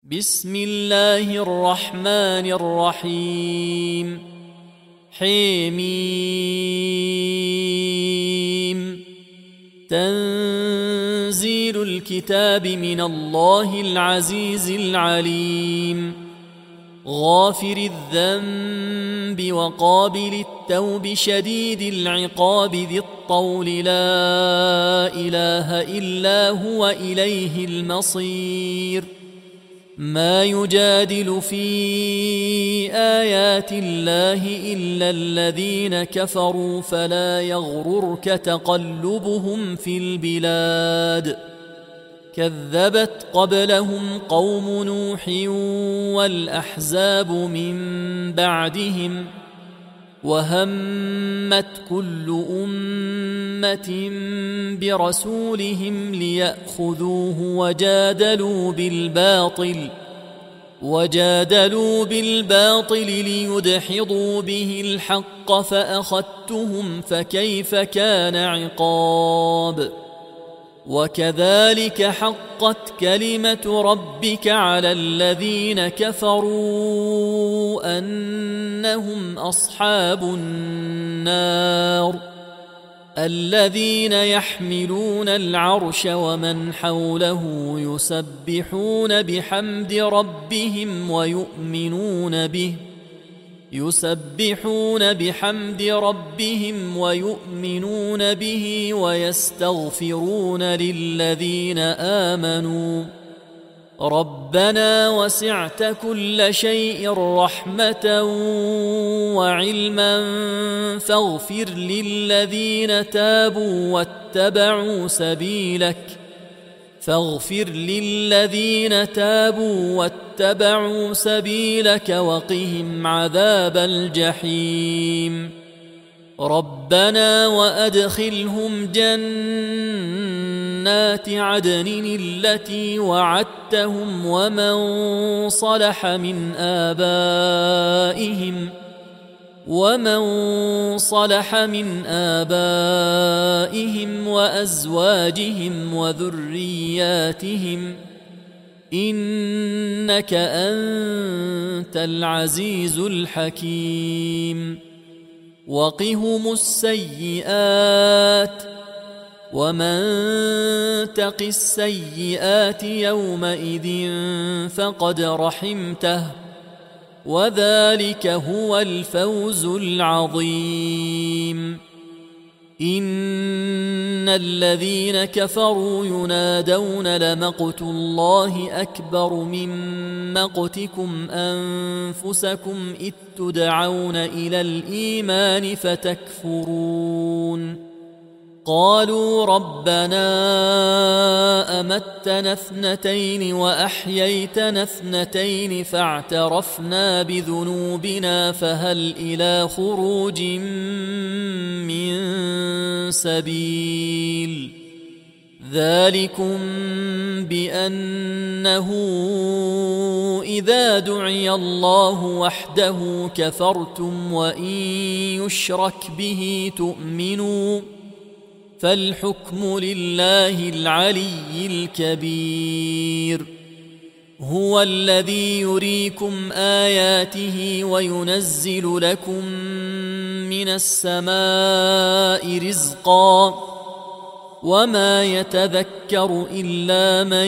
بسم الله الرحمن الرحيم حميم تنزيل الكتاب من الله العزيز العليم غافر الذنب وقابل التوب شديد العقاب ذي الطول لا إله إلا هو إليه المصير ما يجادل في آيات الله إلا الذين كفروا فلا يغررك تقلبهم في البلاد كذبت قبلهم قوم نوح والأحزاب من بعدهم وهمت كل أمة برسولهم ليأخذوه وجادلوا بالباطل ليدحضوا به الحق فأخذتهم فكيف كان عقاب وكذلك حقت كلمة ربك على الذين كفروا أنهم أصحاب النار الذين يحملون العرش ومن حوله يسبحون بحمد ربهم ويؤمنون به ويستغفرون للذين آمنوا ربنا وسعت كل شيء رحمة وعلما فاغفر للذين تابوا واتبعوا سبيلك وقهم عذاب الجحيم ربنا وأدخلهم جنات عدن التي وعدتهم ومن صلح من آبائهم وأزواجهم وذرياتهم إنك أنت العزيز الحكيم وقهم السيئات ومن تق السيئات يومئذ فقد رحمته وذلك هو الفوز العظيم إن الذين كفروا ينادون لمقت الله أكبر من مقتكم أنفسكم إذ تدعون إلى الإيمان فتكفرون قالوا ربنا أمتنا اثنتين وأحييتنا اثنتين فاعترفنا بذنوبنا فهل إلى خروج من سبيل ذلكم بأنه إذا دعي الله وحده كفرتم وإن يشرك به تؤمنوا فالحكم لله العلي الكبير هو الذي يريكم آياته وينزل لكم من السماء رزقا وما يتذكر إلا من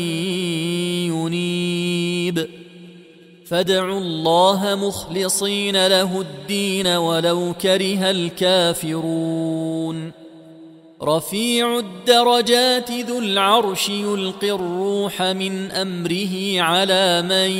ينيب فادعوا الله مخلصين له الدين ولو كره الكافرون رفيع الدرجات ذو العرش يلقي الروح من أمره على من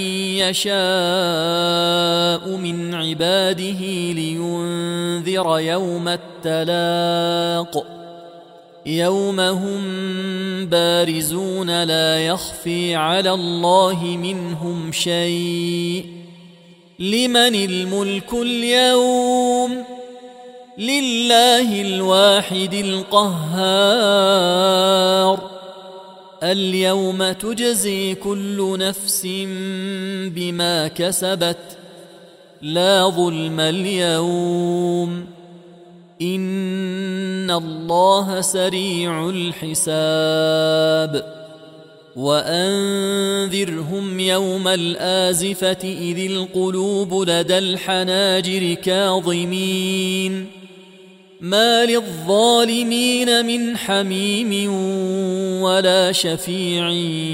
يشاء من عباده لينذر يوم التلاق يوم هم بارزون لا يخفي على الله منهم شيء لمن الملك اليوم لله الواحد القهار اليوم تجزي كل نفس بما كسبت لا ظلم اليوم إن الله سريع الحساب وأنذرهم يوم الآزفة إذ القلوب لدى الحناجر كاظمين ما للظالمين من حميم ولا شفيع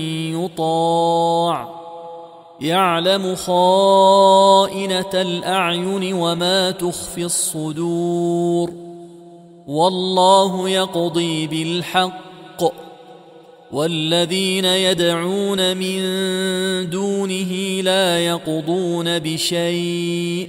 يطاع يعلم خائنة الأعين وما تخفي الصدور والله يقضي بالحق والذين يدعون من دونه لا يقضون بشيء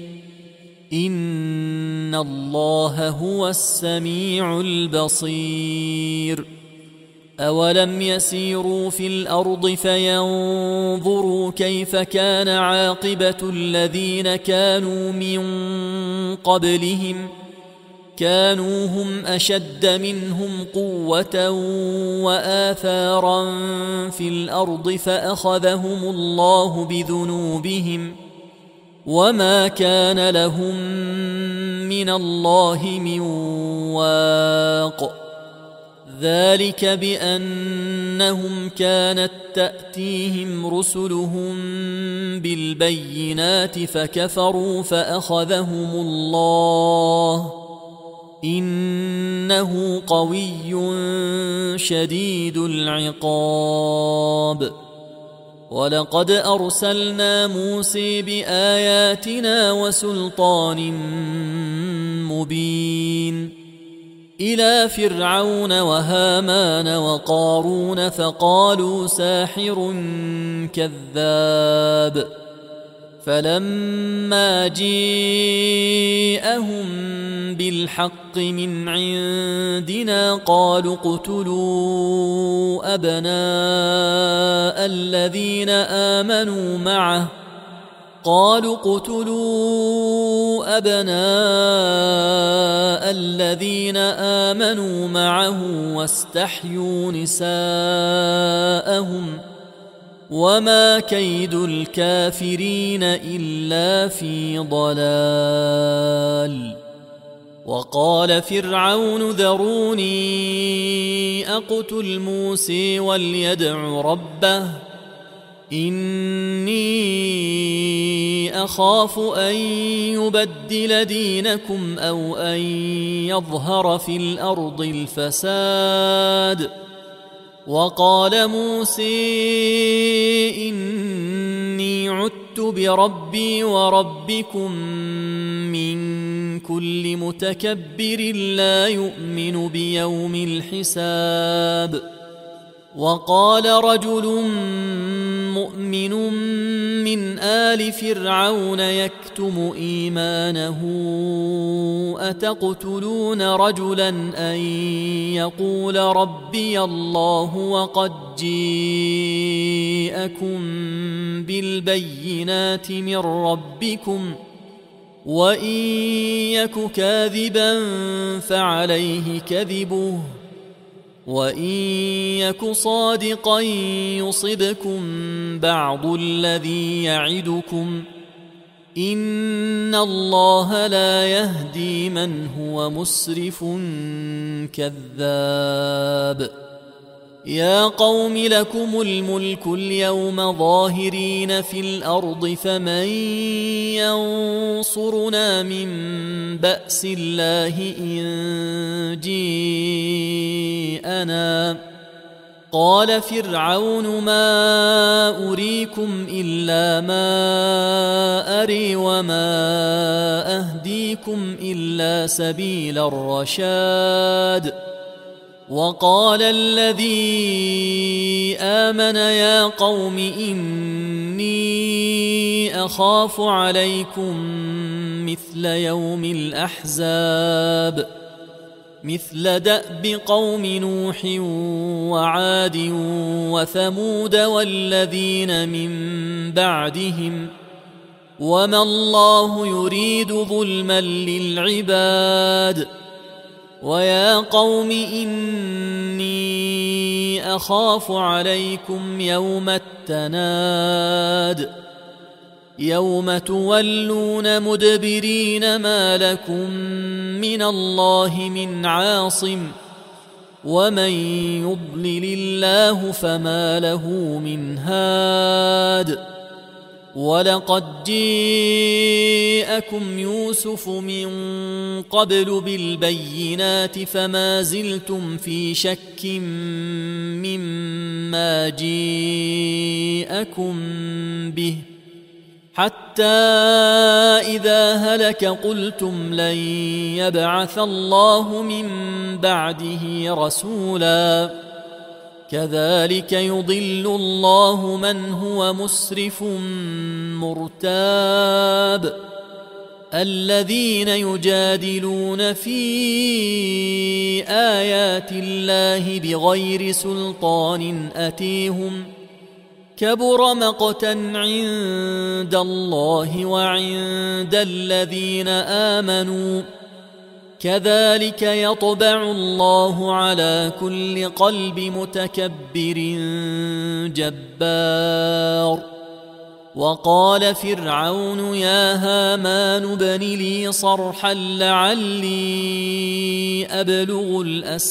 إن الله هو السميع البصير أولم يسيروا في الأرض فينظروا كيف كان عاقبة الذين كانوا من قبلهم كانوا هم أشد منهم قوة وآثارا في الأرض فأخذهم الله بذنوبهم وما كان لهم من الله من واق ذلك بأنهم كانت تأتيهم رسلهم بالبينات فكفروا فأخذهم الله إنه قوي شديد العقاب ولقد أرسلنا موسى بآياتنا وسلطان مبين إلى فرعون وهامان وقارون فقالوا ساحر كذاب فلما جاءهم بالحق من عندنا قالوا اقتلوا أبناء الذين آمنوا معه واستحيوا نساءهم وما كيد الكافرين إلا في ضلال وقال فرعون ذروني أقتل موسى وليدع ربه إني أخاف أن يبدل دينكم أو أن يظهر في الأرض الفساد وقال موسى إني عدت بربي وربكم من كل متكبر لا يؤمن بيوم الحساب وقال رجل مؤمن من آل فرعون يكتم إيمانه أتقتلون رجلا أن يقول ربي الله وقد جاءكم بالبينات من ربكم وإن يك كاذبا فعليه كذبه وإن يك صادقا يصبكم بعض الذي يعدكم إن الله لا يهدي من هو مسرف كذاب يا قوم لكم الملك اليوم ظاهرين في الأرض فمن ينصرنا من بأس الله إن جاءنا قال فرعون ما أريكم إلا ما أري وما أهديكم إلا سبيل الرشاد وقال الذي آمن يا قوم إني أخاف عليكم مثل يوم الأحزاب مثل دأب قوم نوح وعاد وثمود والذين من بعدهم وما الله يريد ظلما للعباد ويا قوم إني أخاف عليكم يوم التناد يوم تولون مدبرين ما لكم من الله من عاصم ومن يضلل الله فما له من هاد. ولقد جاءكم يوسف من قبل بالبينات فما زلتم في شك مما جاءكم به، حتى إذا هلك قلتم لن يبعث الله من بعده رسولا. كذلك يضل الله من هو مسرف مرتاب. الذين يجادلون في آيات الله بغير سلطان أتيهم كبر مقتا عند الله وعند الذين آمنوا. كذلك يطبع الله على كل قلب متكبر جبار. وقال فرعون يا هامان ابن لي صرحا لعلي أبلغ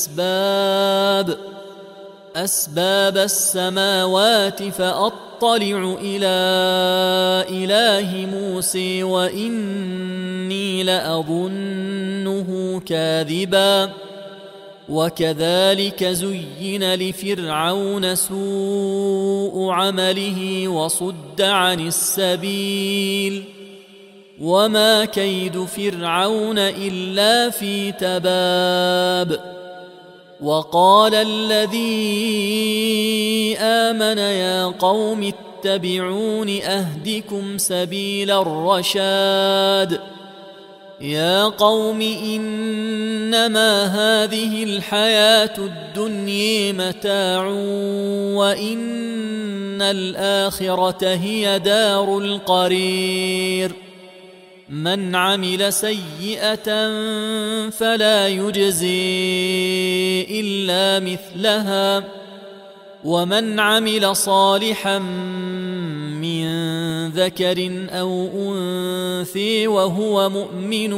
أسباب السماوات فأطلع إلى إله موسى وإني لأظنه كاذبا. وكذلك زين لفرعون سوء عمله وصد عن السبيل، وما كيد فرعون إلا في تباب. وقال الذي آمن يا قوم اتبعون أهدكم سبيل الرشاد. يا قوم إنما هذه الحياة الدنيا متاع وإن الآخرة هي دار القرير. من عمل سيئة فلا يجزي إلا مثلها، ومن عمل صالحا من ذكر أو أنثى وهو مؤمن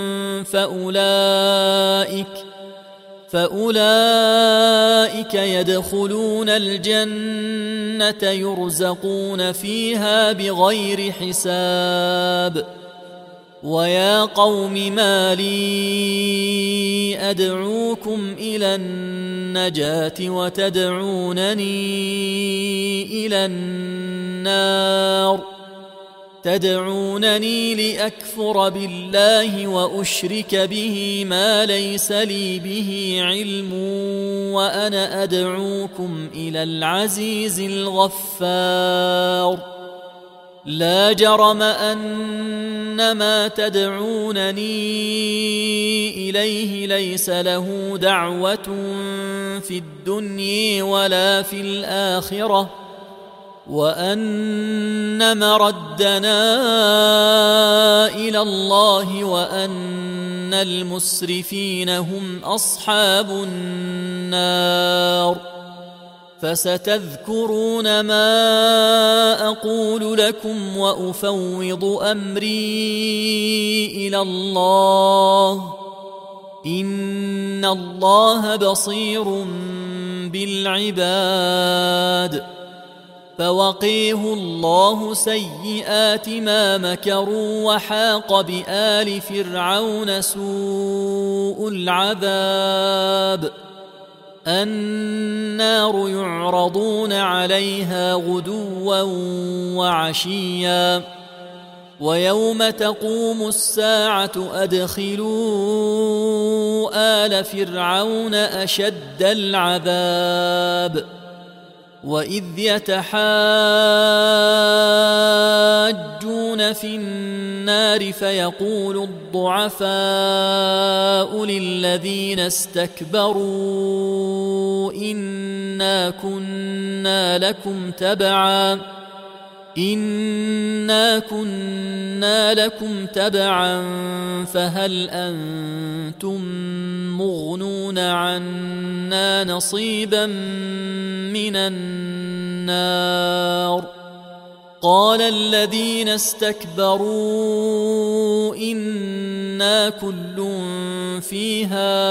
فأولئك يدخلون الجنة يرزقون فيها بغير حساب. ويا قوم ما لي أدعوكم إلى النجاة وتدعونني إلى النار، تدعونني لأكفر بالله وأشرك به ما ليس لي به علم وأنا أدعوكم إلى العزيز الغفار. لا جرم أن ما تدعونني إليه ليس له دعوة في الدنيا ولا في الآخرة، وأن مردنا إلى الله وأن المسرفين هم أصحاب النار. فستذكرون ما أقول لكم وأفوض أمري إلى الله، إن الله بصير بالعباد. فوقيه الله سيئات ما مكروا وحاق بآل فرعون سوء العذاب. النار يعرضون عليها غدوا وعشيا، ويوم تقوم الساعة أدخلوا آل فرعون أشد العذاب. وإذ يتحاجون في النار فيقول الضعفاء للذين استكبروا إنا كنا لكم تبعا فهل أنتم مغنون عنا نصيبا من النار. قال الذين استكبروا إنا كل فيها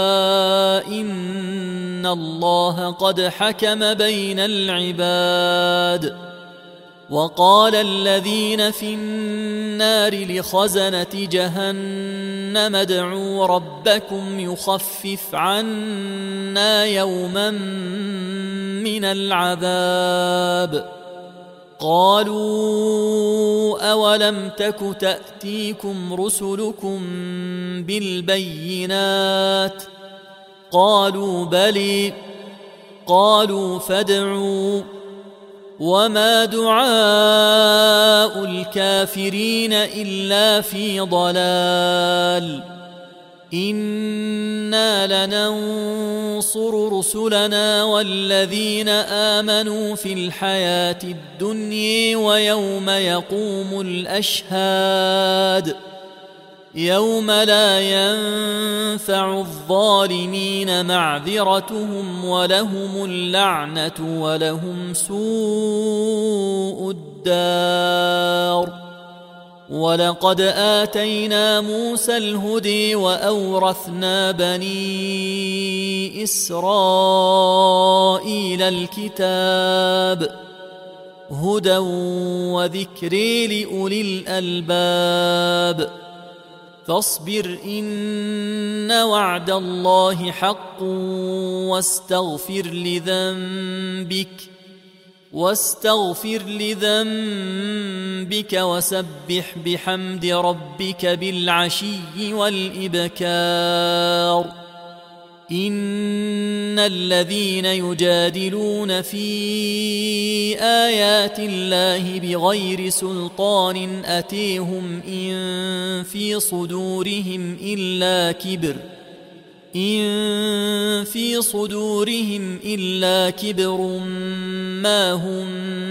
إن الله قد حكم بين العباد. وقال الذين في النار لخزنة جهنم ادعوا ربكم يخفف عنا يوما من العذاب. قالوا أولم تك تأتيكم رسلكم بالبينات؟ قالوا بلى. قالوا فادعوا. وما دعاء الكافرين إلا في ضلال. إنا لننصر رسلنا والذين آمنوا في الحياة الدنيا ويوم يقوم الأشهاد يوم لا ينفع الظالمين معذرتهم ولهم اللعنة ولهم سوء الدار. ولقد آتينا موسى الهدى وأورثنا بني إسرائيل الكتاب هدى وذكر لأولي الألباب. فاصبر إن وعد الله حق واستغفر لذنبك وسبح بحمد ربك بالعشي والإبكار. إن الذين يجادلون في آيات الله بغير سلطان أتيهم إن في صدورهم إلا كبر ما هم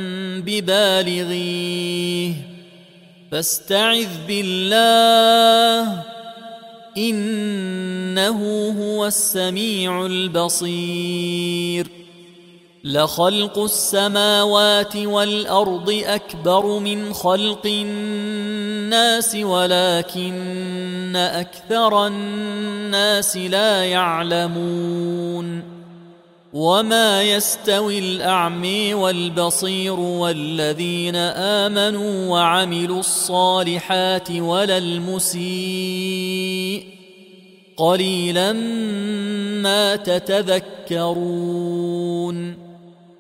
ببالغيه فاستعذ بالله إنه هو السميع البصير. لخلق السماوات والأرض أكبر من خلق الناس ولكن أكثر الناس لا يعلمون. وما يستوي الأعمى والبصير والذين آمنوا وعملوا الصالحات ولا المسيء قليلا ما تتذكرون.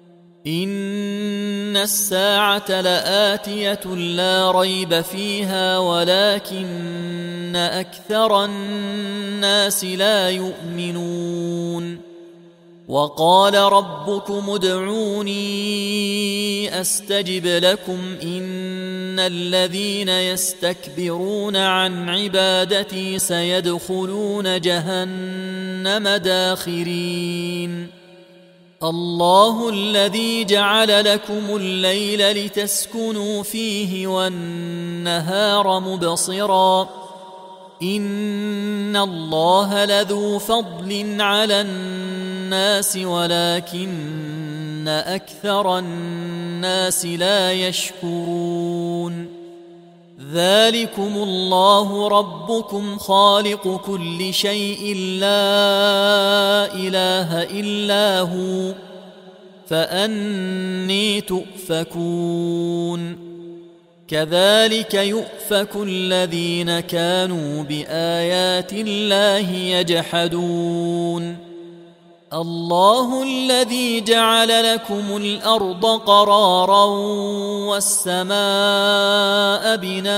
إن الساعة لآتية لا ريب فيها ولكن أكثر الناس لا يؤمنون. وقال ربكم ادعوني أستجب لكم إن الذين يستكبرون عن عبادتي سيدخلون جهنم داخرين. الله الذي جعل لكم الليل لتسكنوا فيه والنهار مبصرا إن الله لذو فضل على الناس ولكن أكثر الناس لا يشكرون. ذلكم الله ربكم خالق كل شيء لا إله إلا هو فأني تؤفكون. كذلك يؤفك الذين كانوا بآيات الله يجحدون. الله الذي جعل لكم الأرض قرارا والسماء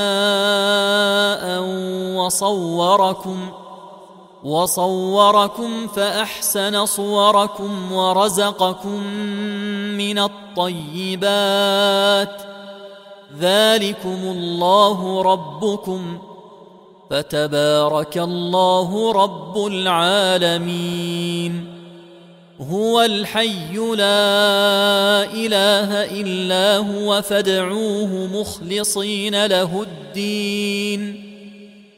بناء وصوركم فأحسن صوركم ورزقكم من الطيبات ذلكم الله ربكم فتبارك الله رب العالمين. هو الحي لا إله إلا هو فادعوه مخلصين له الدين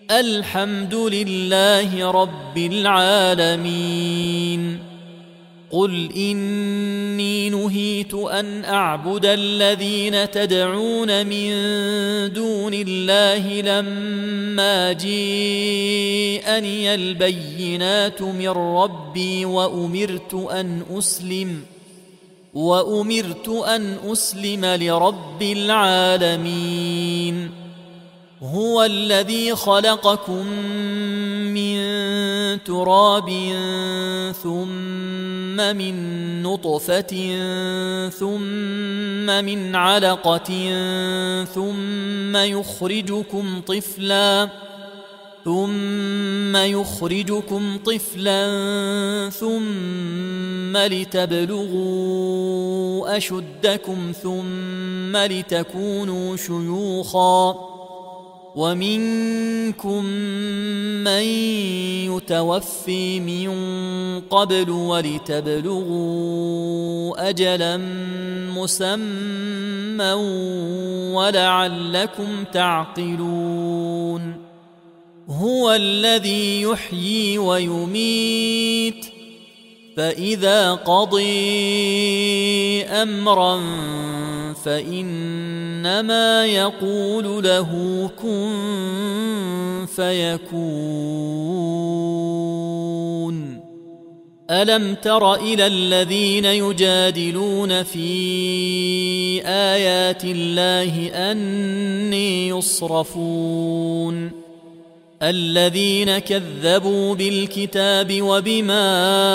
الحمد لله رب العالمين. قل إني نهيت أن أعبد الذين تدعون من دون الله لما جاءني البينات من ربي وأمرت أن أسلم لرب العالمين. هو الذي خلقكم من تراب ثم من نطفة ثم من علقة ثم يخرجكم طفلا ثم لتبلغوا أشدكم ثم لتكونوا شيوخا ومنكم من يتوفي من قبل ولتبلغوا أجلا مسمى ولعلكم تعقلون. هو الذي يحيي ويميت فإذا قضي أمرا فإنما يقول له كن فيكون. ألم تر إلى الذين يجادلون في آيات الله أني يصرفون الذين كذبوا بالكتاب وبما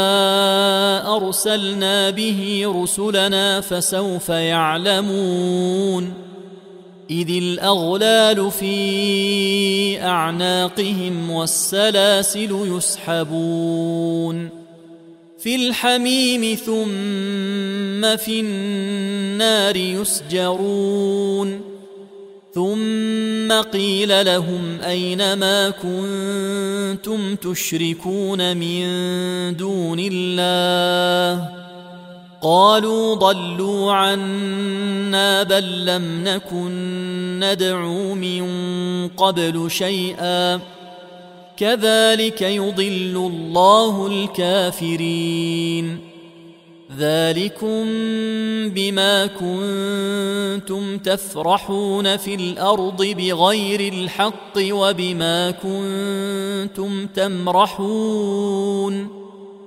أرسلنا به رسلنا فسوف يعلمون إذ الأغلال في أعناقهم والسلاسل يسحبون في الحميم ثم في النار يسجرون ثم قيل لهم أين ما كنتم تشركون من دون الله قالوا ضلوا عنا بل لم نكن ندعو من قبل شيئا كذلك يضل الله الكافرين. ذلكم بما كنتم تفرحون في الأرض بغير الحق وبما كنتم تمرحون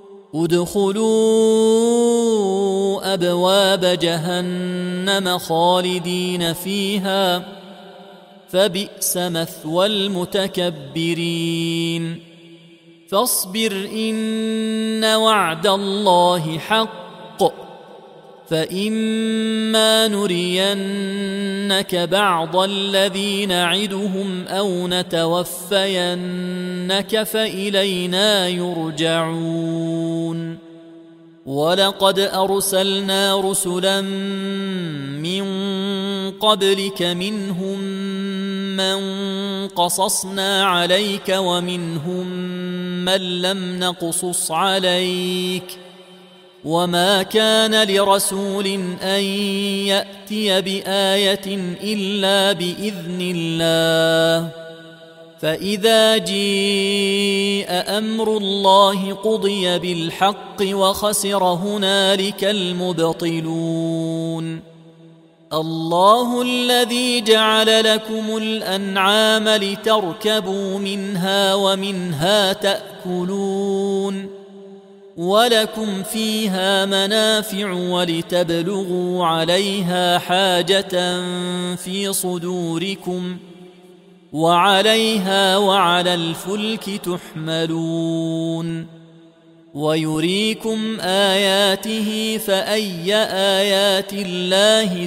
ادخلوا أبواب جهنم خالدين فيها فبئس مثوى المتكبرين. فاصبر إن وعد الله حق فإما نرينك بعض الذي نعدهم أو نتوفينك فإلينا يرجعون. ولقد أرسلنا رسلا من قبلك منهم من قصصنا عليك ومنهم من لم نقصص عليك وما كان لرسول أن يأتي بآية إلا بإذن الله فإذا جاء أمر الله قضي بالحق وخسر هنالك المبطلون. الله الذي جعل لكم الأنعام لتركبوا منها ومنها تأكلون ولكم فيها منافع ولتبلغوا عليها حاجة في صدوركم وعليها وعلى الفلك تحملون ويريكم آياته فأي آيات الله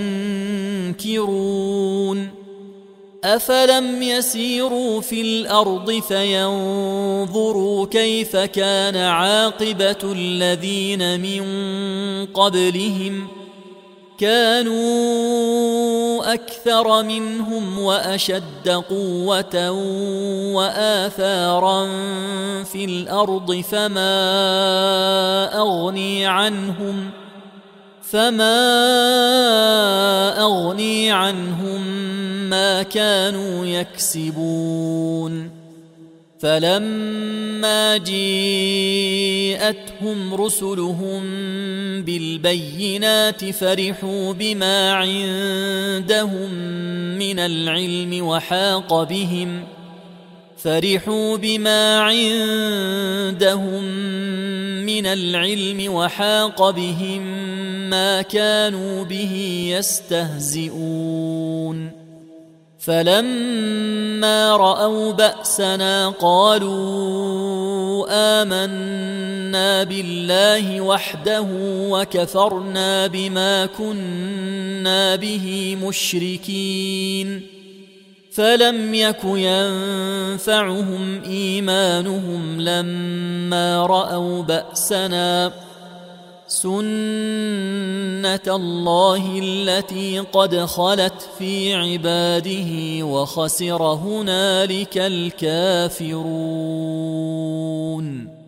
تنكرون. أفلم يسيروا في الأرض فينظروا كيف كان عاقبة الذين من قبلهم كانوا أكثر منهم وأشد قوة وآثارا في الأرض فما أغني عنهم ما كانوا يكسبون. فلما جيءتهم رسلهم بالبينات فرحوا بما عندهم من العلم وحاق بهم ما كانوا به يستهزئون فلما رأوا بأسنا قالوا آمنا بالله وحده وكفرنا بما كنا به مشركين فلم يك ينفعهم إيمانهم لما رأوا بأسنا سنة الله التي قد خلت في عباده وخسر هنالك الكافرون.